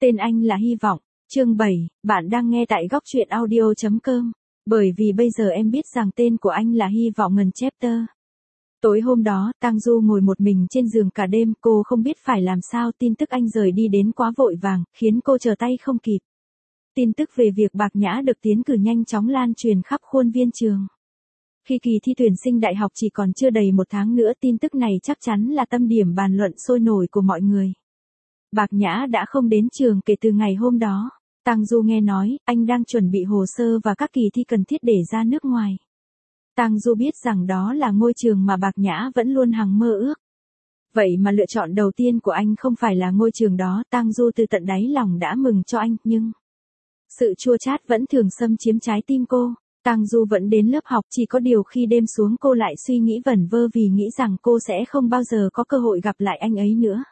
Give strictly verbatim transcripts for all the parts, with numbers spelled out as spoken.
Tên anh là hy vọng. Chương bảy, bạn đang nghe tại góc truyện audio chấm com. Bởi vì bây giờ em biết rằng tên của anh là hy vọng ngần chapter. Tối hôm đó, Tang Du ngồi một mình trên giường cả đêm, cô không biết phải làm sao, tin tức anh rời đi đến quá vội vàng, khiến cô trở tay không kịp. Tin tức về việc Bạc Nhã được tiến cử nhanh chóng lan truyền khắp khuôn viên trường. Khi kỳ thi tuyển sinh đại học chỉ còn chưa đầy một tháng nữa, tin tức này chắc chắn là tâm điểm bàn luận sôi nổi của mọi người. Bạc Nhã đã không đến trường kể từ ngày hôm đó. Tang Du nghe nói, anh đang chuẩn bị hồ sơ và các kỳ thi cần thiết để ra nước ngoài. Tang Du biết rằng đó là ngôi trường mà Bạc Nhã vẫn luôn hằng mơ ước. Vậy mà lựa chọn đầu tiên của anh không phải là ngôi trường đó, Tang Du từ tận đáy lòng đã mừng cho anh, nhưng sự chua chát vẫn thường xâm chiếm trái tim cô. Tang Du vẫn đến lớp học, chỉ có điều khi đêm xuống cô lại suy nghĩ vẩn vơ vì nghĩ rằng cô sẽ không bao giờ có cơ hội gặp lại anh ấy nữa.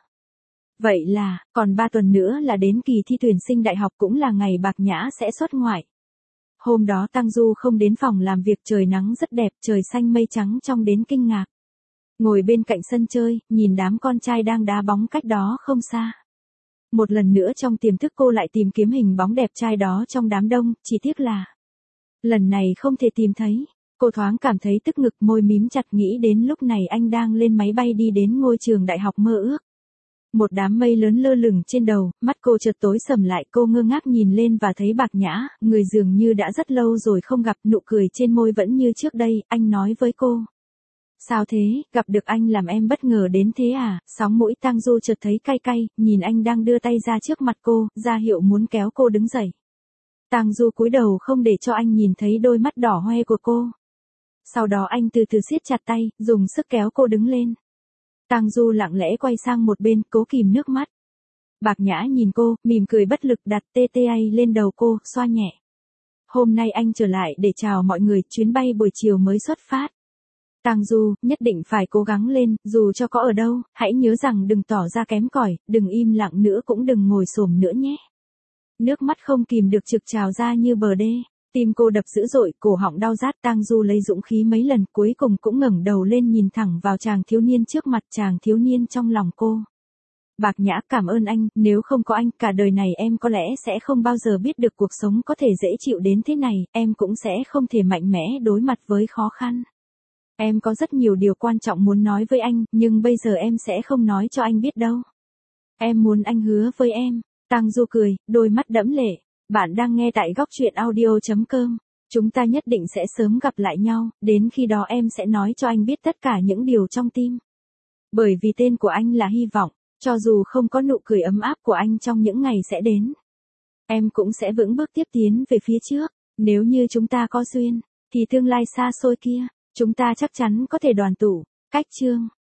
Vậy là, còn ba tuần nữa là đến kỳ thi tuyển sinh đại học, cũng là ngày Bạc Nhã sẽ xuất ngoại. Hôm đó Tang Du không đến phòng làm việc, trời nắng rất đẹp, trời xanh mây trắng trong đến kinh ngạc. Ngồi bên cạnh sân chơi, nhìn đám con trai đang đá bóng cách đó không xa. Một lần nữa trong tiềm thức cô lại tìm kiếm hình bóng đẹp trai đó trong đám đông, chỉ tiếc là lần này không thể tìm thấy. Cô thoáng cảm thấy tức ngực, môi mím chặt, nghĩ đến lúc này anh đang lên máy bay đi đến ngôi trường đại học mơ ước. Một đám mây lớn lơ lửng trên đầu, mắt cô chợt tối sầm lại, cô ngơ ngác nhìn lên và thấy Bạc Nhã, người dường như đã rất lâu rồi không gặp, nụ cười trên môi vẫn như trước đây. Anh nói với cô: "Sao thế, gặp được anh làm em bất ngờ đến thế à?" Sóng mũi Tang Du chợt thấy cay cay, nhìn anh đang đưa tay ra trước mặt cô, ra hiệu muốn kéo cô đứng dậy. Tang Du cúi đầu không để cho anh nhìn thấy đôi mắt đỏ hoe của cô. Sau đó anh từ từ siết chặt tay, dùng sức kéo cô đứng lên. Tang Du lặng lẽ quay sang một bên, cố kìm nước mắt. Bạc Nhã nhìn cô, mỉm cười bất lực, đặt tê tê ay lên đầu cô, xoa nhẹ. "Hôm nay anh trở lại để chào mọi người, chuyến bay buổi chiều mới xuất phát. Tang Du, nhất định phải cố gắng lên, dù cho có ở đâu, hãy nhớ rằng đừng tỏ ra kém cỏi, đừng im lặng nữa, cũng đừng ngồi xổm nữa nhé." Nước mắt không kìm được trực trào ra như bờ đê. Tim cô đập dữ dội, cổ họng đau rát. Tang Du lấy dũng khí mấy lần, cuối cùng cũng ngẩng đầu lên nhìn thẳng vào chàng thiếu niên trước mặt, chàng thiếu niên trong lòng cô. "Bạc Nhã, cảm ơn anh, nếu không có anh, cả đời này em có lẽ sẽ không bao giờ biết được cuộc sống có thể dễ chịu đến thế này, em cũng sẽ không thể mạnh mẽ đối mặt với khó khăn. Em có rất nhiều điều quan trọng muốn nói với anh, nhưng bây giờ em sẽ không nói cho anh biết đâu. Em muốn anh hứa với em." Tang Du cười, đôi mắt đẫm lệ. Bạn đang nghe tại góc truyện audio chấm com. Chúng ta nhất định sẽ sớm gặp lại nhau, đến khi đó em sẽ nói cho anh biết tất cả những điều trong tim. Bởi vì tên của anh là hy vọng, cho dù không có nụ cười ấm áp của anh trong những ngày sẽ đến, em cũng sẽ vững bước tiếp tiến về phía trước. Nếu như chúng ta có duyên, thì tương lai xa xôi kia, chúng ta chắc chắn có thể đoàn tụ. Cách chương